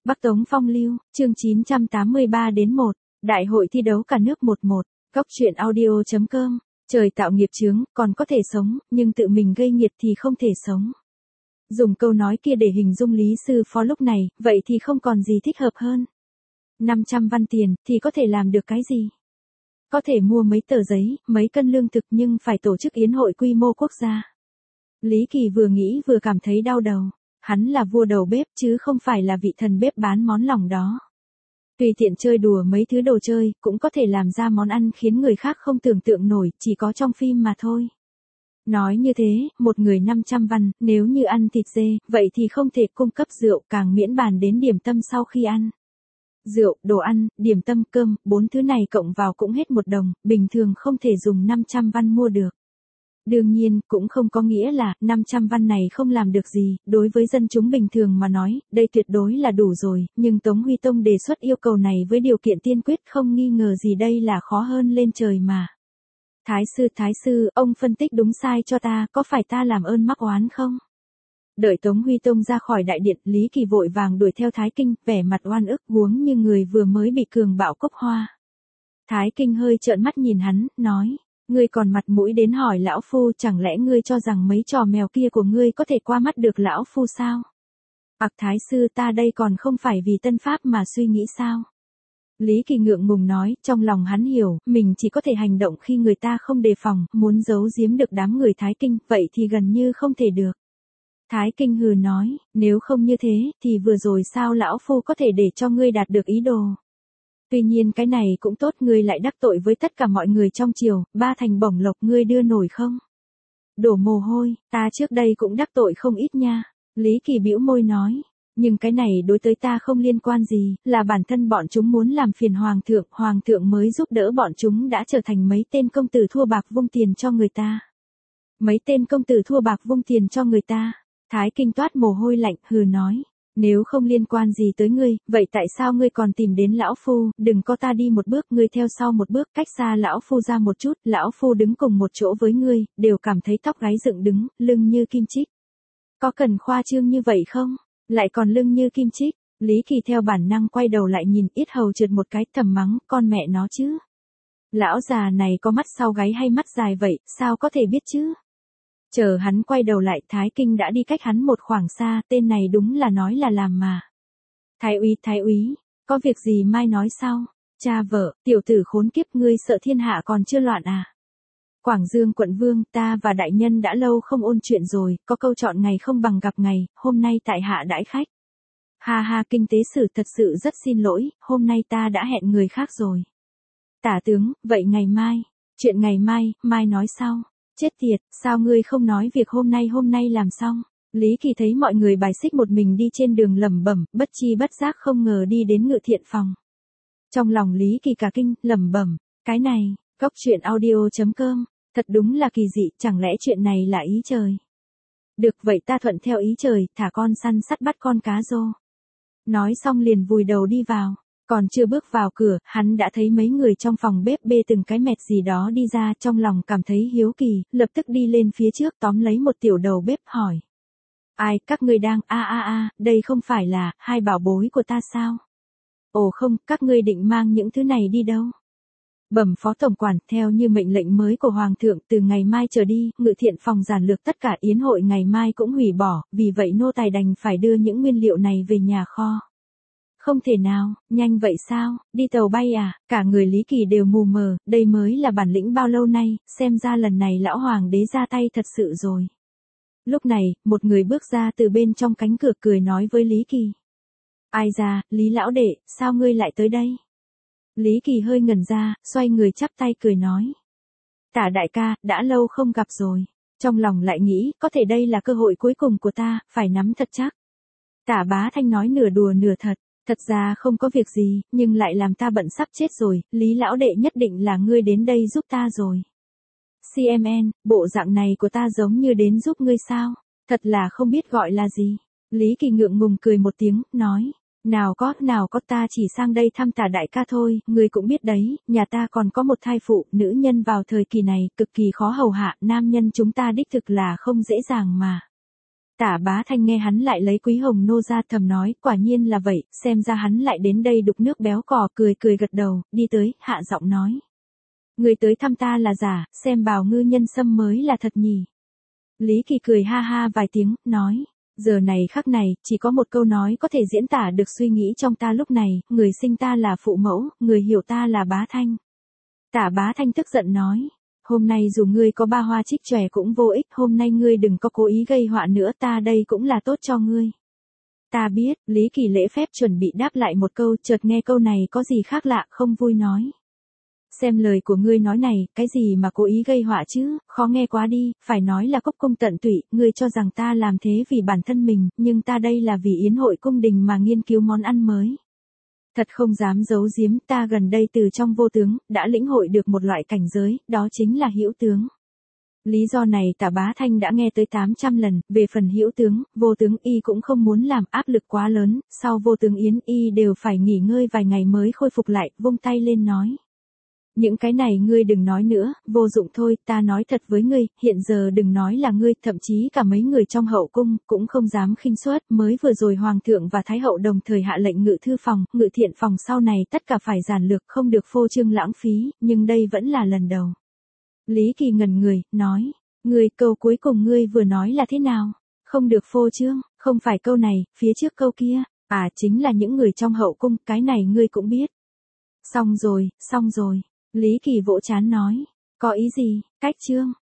Bắc Tống Phong Lưu, chương 983-1, Đại hội thi đấu cả nước 11, Góc truyện audio.com, trời tạo nghiệp chướng, còn có thể sống, nhưng tự mình gây nghiệt thì không thể sống. Dùng câu nói kia để hình dung Lý Sư Phó lúc này, vậy thì không còn gì thích hợp hơn. 500 văn tiền, thì có thể làm được cái gì? Có thể mua mấy tờ giấy, mấy cân lương thực nhưng phải tổ chức yến hội quy mô quốc gia. Lý Kỳ vừa nghĩ vừa cảm thấy đau đầu. Hắn là vua đầu bếp chứ không phải là vị thần bếp bán món lòng đó. Tùy tiện chơi đùa mấy thứ đồ chơi, cũng có thể làm ra món ăn khiến người khác không tưởng tượng nổi, chỉ có trong phim mà thôi. Nói như thế, một người 500 văn, nếu như ăn thịt dê, vậy thì không thể cung cấp rượu, càng miễn bàn đến điểm tâm sau khi ăn. Rượu, đồ ăn, điểm tâm, cơm, 4 thứ này cộng vào cũng hết 1 đồng, bình thường không thể dùng 500 văn mua được. Đương nhiên, cũng không có nghĩa là 500 văn này không làm được gì, đối với dân chúng bình thường mà nói, đây tuyệt đối là đủ rồi, nhưng Tống Huy Tông đề xuất yêu cầu này với điều kiện tiên quyết không nghi ngờ gì đây là khó hơn lên trời mà. Thái sư, ông phân tích đúng sai cho ta, có phải ta làm ơn mắc oán không? Đợi Tống Huy Tông ra khỏi đại điện, Lý Kỳ vội vàng đuổi theo Thái Kinh, vẻ mặt oan ức guống như người vừa mới bị cường bạo cốc hoa. Thái Kinh hơi trợn mắt nhìn hắn, nói. Ngươi còn mặt mũi đến hỏi lão phu, chẳng lẽ ngươi cho rằng mấy trò mèo kia của ngươi có thể qua mắt được lão phu sao? Thái sư, ta đây còn không phải vì tân pháp mà suy nghĩ sao? Lý Kỳ ngượng ngùng nói, trong lòng hắn hiểu, mình chỉ có thể hành động khi người ta không đề phòng, muốn giấu giếm được đám người Thái Kinh, vậy thì gần như không thể được. Thái Kinh hừ nói, nếu không như thế, thì vừa rồi sao lão phu có thể để cho ngươi đạt được ý đồ? Tuy nhiên cái này cũng tốt, ngươi lại đắc tội với tất cả mọi người trong triều, 3 thành bổng lộc ngươi đưa nổi không? Đổ mồ hôi, ta trước đây cũng đắc tội không ít nha. Lý Kỳ bĩu môi nói, nhưng cái này đối tới ta không liên quan gì, là bản thân bọn chúng muốn làm phiền hoàng thượng mới giúp đỡ bọn chúng đã trở thành mấy tên công tử thua bạc vung tiền cho người ta. Mấy tên công tử thua bạc vung tiền cho người ta, Thái Kinh toát mồ hôi lạnh, hừ nói. Nếu không liên quan gì tới ngươi, vậy tại sao ngươi còn tìm đến lão phu, đừng có ta đi một bước, ngươi theo sau một bước, cách xa lão phu ra một chút, lão phu đứng cùng một chỗ với ngươi, đều cảm thấy tóc gáy dựng đứng, lưng như kim chích. Có cần khoa trương như vậy không? Lại còn lưng như kim chích. Lý Kỳ theo bản năng quay đầu lại nhìn, yết hầu trượt một cái, thầm mắng, con mẹ nó chứ. Lão già này có mắt sau gáy hay mắt dài vậy, sao có thể biết chứ? Chờ hắn quay đầu lại, Thái Kinh đã đi cách hắn một khoảng xa, tên này đúng là nói là làm mà. Thái úy, có việc gì mai nói sau? Cha vợ, tiểu tử khốn kiếp, ngươi sợ thiên hạ còn chưa loạn à? Quảng Dương quận vương, ta và đại nhân đã lâu không ôn chuyện rồi, có câu chọn ngày không bằng gặp ngày, hôm nay tại hạ đãi khách. Ha, kinh tế sử, thật sự rất xin lỗi, hôm nay ta đã hẹn người khác rồi. Tả tướng, vậy ngày mai, chuyện ngày mai nói sau. Chết tiệt, sao ngươi không nói việc hôm nay làm xong? Lý Kỳ thấy mọi người bài xích một mình đi trên đường lẩm bẩm, bất chi bất giác không ngờ đi đến Ngự Thiện phòng. Trong lòng Lý Kỳ cả kinh, lẩm bẩm, cái này, Góc truyện audio.com, thật đúng là kỳ dị, chẳng lẽ chuyện này là ý trời? Được vậy ta thuận theo ý trời, thả con săn sắt bắt con cá rô. Nói xong liền vùi đầu đi vào. Còn chưa bước vào cửa, hắn đã thấy mấy người trong phòng bếp bê từng cái mẹt gì đó đi ra, trong lòng cảm thấy hiếu kỳ, lập tức đi lên phía trước tóm lấy một tiểu đầu bếp hỏi. Ai, các ngươi đang, đây không phải là, 2 bảo bối của ta sao? Ồ không, các ngươi định mang những thứ này đi đâu? Bẩm phó tổng quản, theo như mệnh lệnh mới của hoàng thượng, từ ngày mai trở đi, Ngự Thiện phòng giản lược tất cả yến hội ngày mai cũng hủy bỏ, vì vậy nô tài đành phải đưa những nguyên liệu này về nhà kho. Không thể nào, nhanh vậy sao, đi tàu bay à? Cả người Lý Kỳ đều mù mờ, đây mới là bản lĩnh bao lâu nay, xem ra lần này lão hoàng đế ra tay thật sự rồi. Lúc này, một người bước ra từ bên trong cánh cửa cười nói với Lý Kỳ. Ai ra, Lý lão đệ, sao ngươi lại tới đây? Lý Kỳ hơi ngẩn ra, xoay người chắp tay cười nói. Tả đại ca, đã lâu không gặp rồi. Trong lòng lại nghĩ, có thể đây là cơ hội cuối cùng của ta, phải nắm thật chắc. Tả Bá Thanh nói nửa đùa nửa thật. Thật ra không có việc gì, nhưng lại làm ta bận sắp chết rồi, Lý lão đệ nhất định là ngươi đến đây giúp ta rồi. CMN, bộ dạng này của ta giống như đến giúp ngươi sao? Thật là không biết gọi là gì. Lý Kỳ ngượng ngùng cười một tiếng, nói. Nào có ta chỉ sang đây thăm Tả đại ca thôi, ngươi cũng biết đấy, nhà ta còn có một thai phụ, nữ nhân vào thời kỳ này, cực kỳ khó hầu hạ, nam nhân chúng ta đích thực là không dễ dàng mà. Tả Bá Thanh nghe hắn lại lấy Quý Hồng Nô ra thầm nói, quả nhiên là vậy, xem ra hắn lại đến đây đục nước béo cò, cười cười gật đầu, đi tới, hạ giọng nói. Người tới thăm ta là giả, xem Bào Ngư nhân sâm mới là thật nhỉ. Lý Kỳ cười ha ha vài tiếng, nói. Giờ này khắc này, chỉ có một câu nói có thể diễn tả được suy nghĩ trong ta lúc này, người sinh ta là phụ mẫu, người hiểu ta là Bá Thanh. Tả Bá Thanh tức giận nói. Hôm nay dù ngươi có ba hoa trích chòe cũng vô ích, hôm nay ngươi đừng có cố ý gây họa nữa, ta đây cũng là tốt cho ngươi. Ta biết, Lý Kỳ lễ phép chuẩn bị đáp lại một câu, chợt nghe câu này có gì khác lạ, không vui nói. Xem lời của ngươi nói này, cái gì mà cố ý gây họa chứ, khó nghe quá đi, phải nói là cốc cung tận tụy, ngươi cho rằng ta làm thế vì bản thân mình, nhưng ta đây là vì yến hội cung đình mà nghiên cứu món ăn mới. Thật không dám giấu giếm, ta gần đây từ trong vô tướng, đã lĩnh hội được một loại cảnh giới, đó chính là hữu tướng. Lý do này Tả Bá Thanh đã nghe tới 800 lần, về phần hữu tướng, vô tướng y cũng không muốn làm áp lực quá lớn, sau vô tướng yến y đều phải nghỉ ngơi vài ngày mới khôi phục lại, vung tay lên nói. Những cái này ngươi đừng nói nữa, vô dụng thôi, ta nói thật với ngươi, hiện giờ đừng nói là ngươi, thậm chí cả mấy người trong hậu cung, cũng không dám khinh suất, mới vừa rồi Hoàng thượng và Thái hậu đồng thời hạ lệnh ngự thư phòng, ngự thiện phòng sau này tất cả phải giản lược, không được phô trương lãng phí, nhưng đây vẫn là lần đầu. Lý Kỳ ngẩn người, nói, ngươi câu cuối cùng ngươi vừa nói là thế nào? Không được phô trương, không phải câu này, phía trước câu kia, chính là những người trong hậu cung, cái này ngươi cũng biết. Xong rồi. Lý Kỳ vỗ trán nói, có ý gì, cách trương,